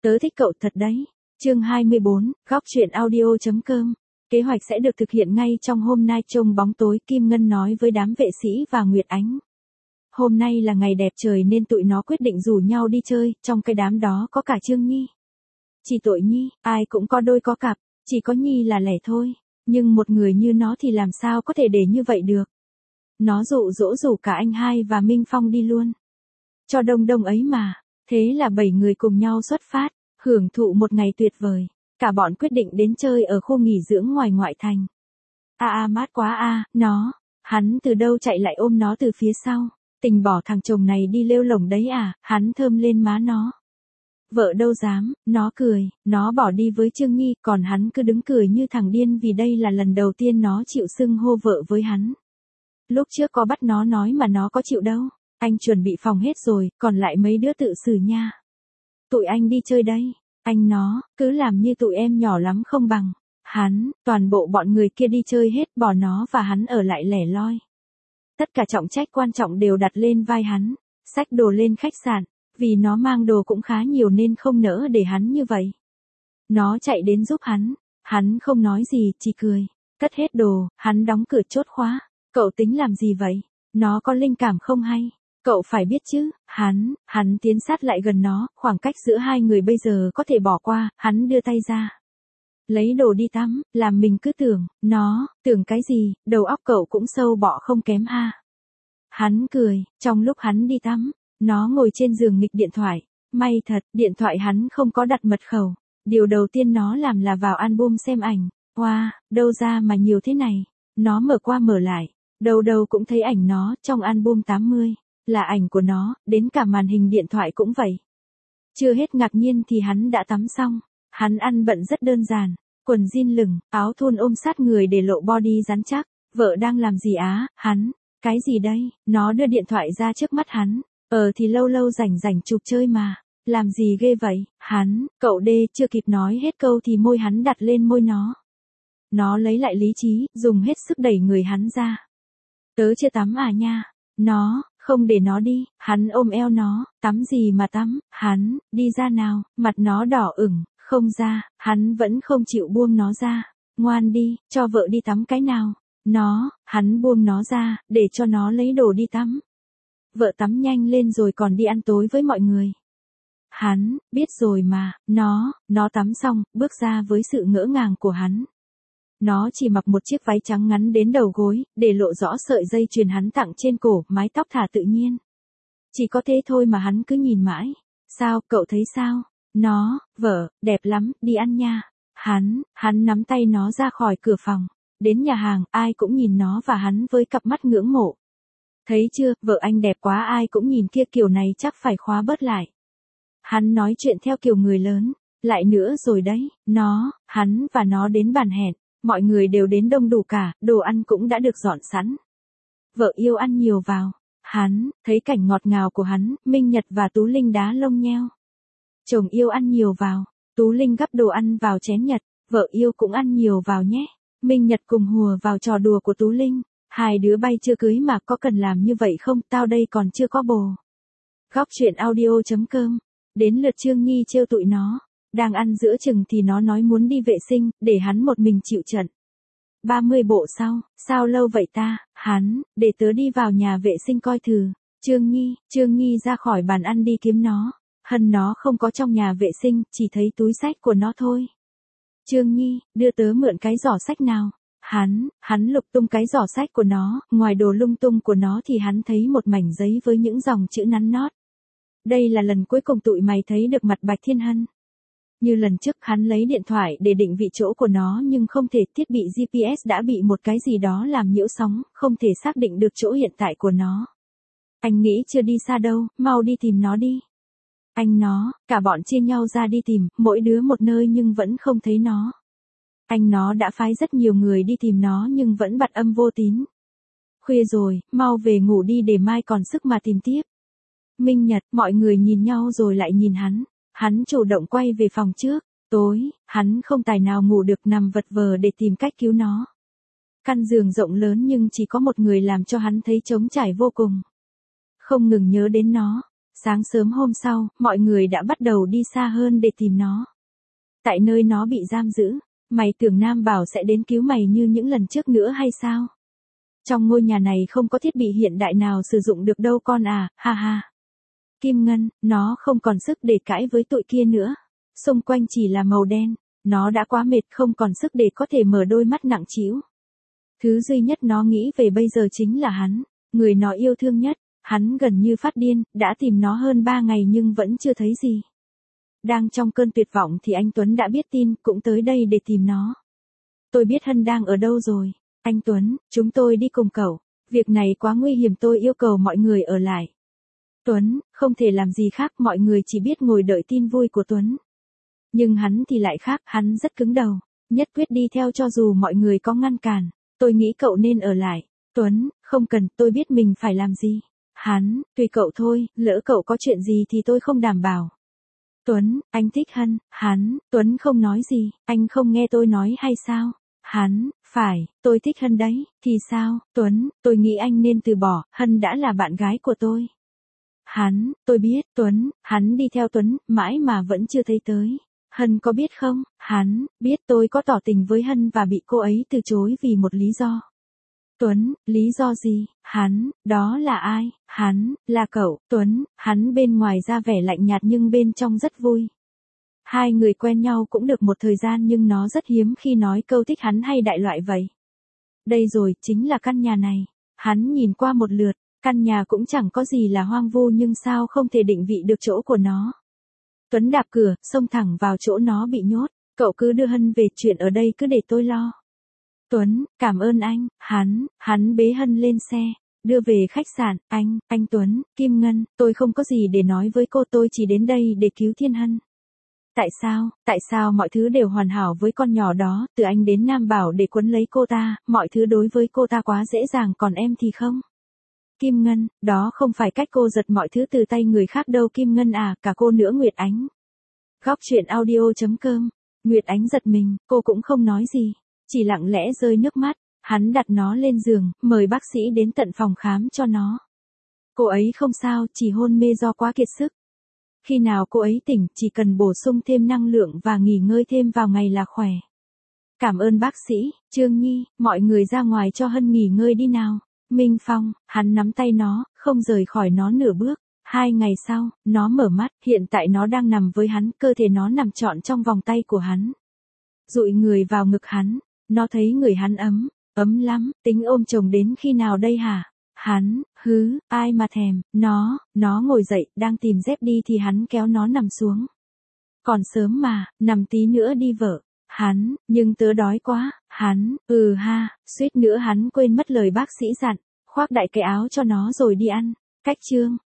Tớ thích cậu thật đấy. Chương 24, góc truyện audio.com. Kế hoạch sẽ được thực hiện ngay trong hôm nay trông bóng tối, Kim Ngân nói với đám vệ sĩ và Nguyệt Ánh. Hôm nay là ngày đẹp trời nên tụi nó quyết định rủ nhau đi chơi, trong cái đám đó có cả Trương Nhi. Chỉ tội Nhi, ai cũng có đôi có cặp, chỉ có Nhi là lẻ thôi. Nhưng một người như nó thì làm sao có thể để như vậy được. Nó dụ dỗ rủ cả anh hai và Minh Phong đi luôn. Cho đông đông ấy mà. Thế là 7 người cùng nhau xuất phát, hưởng thụ một ngày tuyệt vời. Cả bọn quyết định đến chơi ở khu nghỉ dưỡng ngoài ngoại thành. Mát quá hắn từ đâu chạy lại ôm nó từ phía sau. Tình bỏ thằng chồng này đi lêu lổng đấy hắn thơm lên má nó. Vợ đâu dám, nó cười, nó bỏ đi với Trương Nhi, còn hắn cứ đứng cười như thằng điên vì đây là lần đầu tiên nó chịu xưng hô vợ với hắn. Lúc trước có bắt nó nói mà nó có chịu đâu. Anh chuẩn bị phòng hết rồi, còn lại mấy đứa tự xử nha. Tụi anh đi chơi đây. Anh nó, cứ làm như tụi em nhỏ lắm không bằng. Toàn bộ bọn người kia đi chơi hết, bỏ nó và hắn ở lại lẻ loi. Tất cả trọng trách quan trọng đều đặt lên vai hắn. Xách đồ lên khách sạn, vì nó mang đồ cũng khá nhiều nên không nỡ để hắn như vậy. Nó chạy đến giúp hắn không nói gì, chỉ cười. Cất hết đồ, hắn đóng cửa chốt khóa. Cậu tính làm gì vậy? Nó có linh cảm không hay? Cậu phải biết chứ, hắn tiến sát lại gần nó, khoảng cách giữa hai người bây giờ có thể bỏ qua, hắn đưa tay ra. Lấy đồ đi tắm, làm mình cứ tưởng cái gì, đầu óc cậu cũng sâu bọ không kém ha. Hắn cười, trong lúc hắn đi tắm, nó ngồi trên giường nghịch điện thoại, may thật, điện thoại hắn không có đặt mật khẩu. Điều đầu tiên nó làm là vào album xem ảnh, đâu ra mà nhiều thế này, nó mở qua mở lại, đâu cũng thấy ảnh nó, trong album 80. Là ảnh của nó, đến cả màn hình điện thoại cũng vậy. Chưa hết ngạc nhiên thì hắn đã tắm xong. Hắn ăn bận rất đơn giản. Quần jean lửng, áo thun ôm sát người để lộ body rắn chắc. Vợ đang làm gì cái gì đây? Nó đưa điện thoại ra trước mắt hắn. Thì lâu lâu rảnh chụp chơi mà. Làm gì ghê vậy? Cậu đê, chưa kịp nói hết câu thì môi hắn đặt lên môi nó. Nó lấy lại lý trí, dùng hết sức đẩy người hắn ra. Tớ chưa tắm nha. Nó, không để nó đi, hắn ôm eo nó, tắm gì mà tắm, đi ra nào, mặt nó đỏ ửng, không ra, hắn vẫn không chịu buông nó ra, ngoan đi, cho vợ đi tắm cái nào, hắn buông nó ra, để cho nó lấy đồ đi tắm. Vợ tắm nhanh lên rồi còn đi ăn tối với mọi người. Hắn, biết rồi mà, nó tắm xong, bước ra với sự ngỡ ngàng của hắn. Nó chỉ mặc một chiếc váy trắng ngắn đến đầu gối, để lộ rõ sợi dây chuyền hắn tặng trên cổ, mái tóc thả tự nhiên. Chỉ có thế thôi mà hắn cứ nhìn mãi. Sao, cậu thấy sao? Vợ, đẹp lắm, đi ăn nha. Hắn nắm tay nó ra khỏi cửa phòng. Đến nhà hàng, ai cũng nhìn nó và hắn với cặp mắt ngưỡng mộ. Thấy chưa, vợ anh đẹp quá, ai cũng nhìn kia, kiểu này chắc phải khóa bớt lại. Hắn nói chuyện theo kiểu người lớn. Lại nữa rồi đấy, hắn và nó đến bàn hẹn. Mọi người đều đến đông đủ cả, đồ ăn cũng đã được dọn sẵn. Vợ yêu ăn nhiều vào. Hắn, thấy cảnh ngọt ngào của hắn, Minh Nhật và Tú Linh đá lông nheo. Chồng yêu ăn nhiều vào. Tú Linh gắp đồ ăn vào chén Nhật. Vợ yêu cũng ăn nhiều vào nhé. Minh Nhật cùng hùa vào trò đùa của Tú Linh. Hai đứa bay chưa cưới mà có cần làm như vậy không, tao đây còn chưa có bồ. Góc truyện audio.com. Đến lượt Trương Nhi trêu tụi nó. Đang ăn giữa chừng thì nó nói muốn đi vệ sinh, để hắn một mình chịu trận. 30 bộ sau, sao lâu vậy ta? Để tớ đi vào nhà vệ sinh coi thử. Trương Nhi ra khỏi bàn ăn đi kiếm nó. Nó không có trong nhà vệ sinh, chỉ thấy túi xách của nó thôi. Trương Nhi, đưa tớ mượn cái giỏ xách nào. Hắn lục tung cái giỏ xách của nó, ngoài đồ lung tung của nó thì hắn thấy một mảnh giấy với những dòng chữ nắn nót. Đây là lần cuối cùng tụi mày thấy được mặt Bạch Thiên Hân. Như lần trước hắn lấy điện thoại để định vị chỗ của nó nhưng không thể, thiết bị GPS đã bị một cái gì đó làm nhiễu sóng, không thể xác định được chỗ hiện tại của nó. Anh nghĩ chưa đi xa đâu, mau đi tìm nó đi. Cả bọn chia nhau ra đi tìm, mỗi đứa một nơi nhưng vẫn không thấy nó. Nó đã phái rất nhiều người đi tìm nó nhưng vẫn bặt âm vô tín. Khuya rồi, mau về ngủ đi để mai còn sức mà tìm tiếp. Minh Nhật, mọi người nhìn nhau rồi lại nhìn hắn. Hắn chủ động quay về phòng trước. Tối, hắn không tài nào ngủ được, nằm vật vờ để tìm cách cứu nó. Căn giường rộng lớn nhưng chỉ có một người làm cho hắn thấy trống trải vô cùng. Không ngừng nhớ đến nó. Sáng sớm hôm sau, mọi người đã bắt đầu đi xa hơn để tìm nó. Tại nơi nó bị giam giữ, mày tưởng Nam Bảo sẽ đến cứu mày như những lần trước nữa hay sao? Trong ngôi nhà này không có thiết bị hiện đại nào sử dụng được đâu con à, ha ha. Kim Ngân, nó không còn sức để cãi với tụi kia nữa. Xung quanh chỉ là màu đen, nó đã quá mệt không còn sức để có thể mở đôi mắt nặng trĩu. Thứ duy nhất nó nghĩ về bây giờ chính là hắn, người nó yêu thương nhất. Hắn gần như phát điên, đã tìm nó hơn 3 ngày nhưng vẫn chưa thấy gì. Đang trong cơn tuyệt vọng thì anh Tuấn đã biết tin, cũng tới đây để tìm nó. Tôi biết Hân đang ở đâu rồi. Anh Tuấn, chúng tôi đi cùng cậu. Việc này quá nguy hiểm, tôi yêu cầu mọi người ở lại. Tuấn, không thể làm gì khác, mọi người chỉ biết ngồi đợi tin vui của Tuấn. Nhưng hắn thì lại khác, hắn rất cứng đầu, nhất quyết đi theo cho dù mọi người có ngăn cản. Tôi nghĩ cậu nên ở lại. Tuấn, không cần, tôi biết mình phải làm gì. Hắn, tùy cậu thôi, lỡ cậu có chuyện gì thì tôi không đảm bảo. Tuấn, anh thích Hân. Hắn, Tuấn không nói gì, anh không nghe tôi nói hay sao? Hắn, phải, tôi thích Hân đấy, thì sao? Tuấn, tôi nghĩ anh nên từ bỏ, Hân đã là bạn gái của tôi. Hắn, tôi biết, Tuấn, hắn đi theo Tuấn, mãi mà vẫn chưa thấy tới. Hân có biết không? Hắn, biết tôi có tỏ tình với Hân và bị cô ấy từ chối vì một lý do. Tuấn, lý do gì? Hắn, đó là ai? Hắn, là cậu. Tuấn, hắn bên ngoài ra vẻ lạnh nhạt nhưng bên trong rất vui. Hai người quen nhau cũng được một thời gian nhưng nó rất hiếm khi nói câu thích hắn hay đại loại vậy. Đây rồi, chính là căn nhà này. Hắn nhìn qua một lượt, căn nhà cũng chẳng có gì là hoang vu nhưng sao không thể định vị được chỗ của nó. Tuấn đạp cửa, xông thẳng vào chỗ nó bị nhốt. Cậu cứ đưa Hân về, chuyện ở đây cứ để tôi lo. Tuấn, cảm ơn anh. Hắn bế Hân lên xe, đưa về khách sạn. Anh Tuấn, Kim Ngân, tôi không có gì để nói với cô, tôi chỉ đến đây để cứu Thiên Hân. Tại sao mọi thứ đều hoàn hảo với con nhỏ đó, từ anh đến Nam Bảo để quấn lấy cô ta, mọi thứ đối với cô ta quá dễ dàng còn em thì không? Kim Ngân, đó không phải cách cô giật mọi thứ từ tay người khác đâu Kim Ngân à, cả cô nữa Nguyệt Ánh. Góc truyện audio.com, Nguyệt Ánh giật mình, cô cũng không nói gì, chỉ lặng lẽ rơi nước mắt. Hắn đặt nó lên giường, mời bác sĩ đến tận phòng khám cho nó. Cô ấy không sao, chỉ hôn mê do quá kiệt sức. Khi nào cô ấy tỉnh, chỉ cần bổ sung thêm năng lượng và nghỉ ngơi thêm vào ngày là khỏe. Cảm ơn bác sĩ. Trương Nhi, mọi người ra ngoài cho Hân nghỉ ngơi đi nào. Minh Phong, hắn nắm tay nó, không rời khỏi nó nửa bước. 2 ngày sau, nó mở mắt, hiện tại nó đang nằm với hắn, cơ thể nó nằm trọn trong vòng tay của hắn. Dụi người vào ngực hắn, nó thấy người hắn ấm lắm, tính ôm chồng đến khi nào đây hả? Hắn, ai mà thèm, nó ngồi dậy, đang tìm dép đi thì hắn kéo nó nằm xuống. Còn sớm mà, nằm tí nữa đi vợ. Hắn, nhưng tớ đói quá. Hắn, suýt nữa hắn quên mất lời bác sĩ dặn, khoác đại cái áo cho nó rồi đi ăn. Cách chương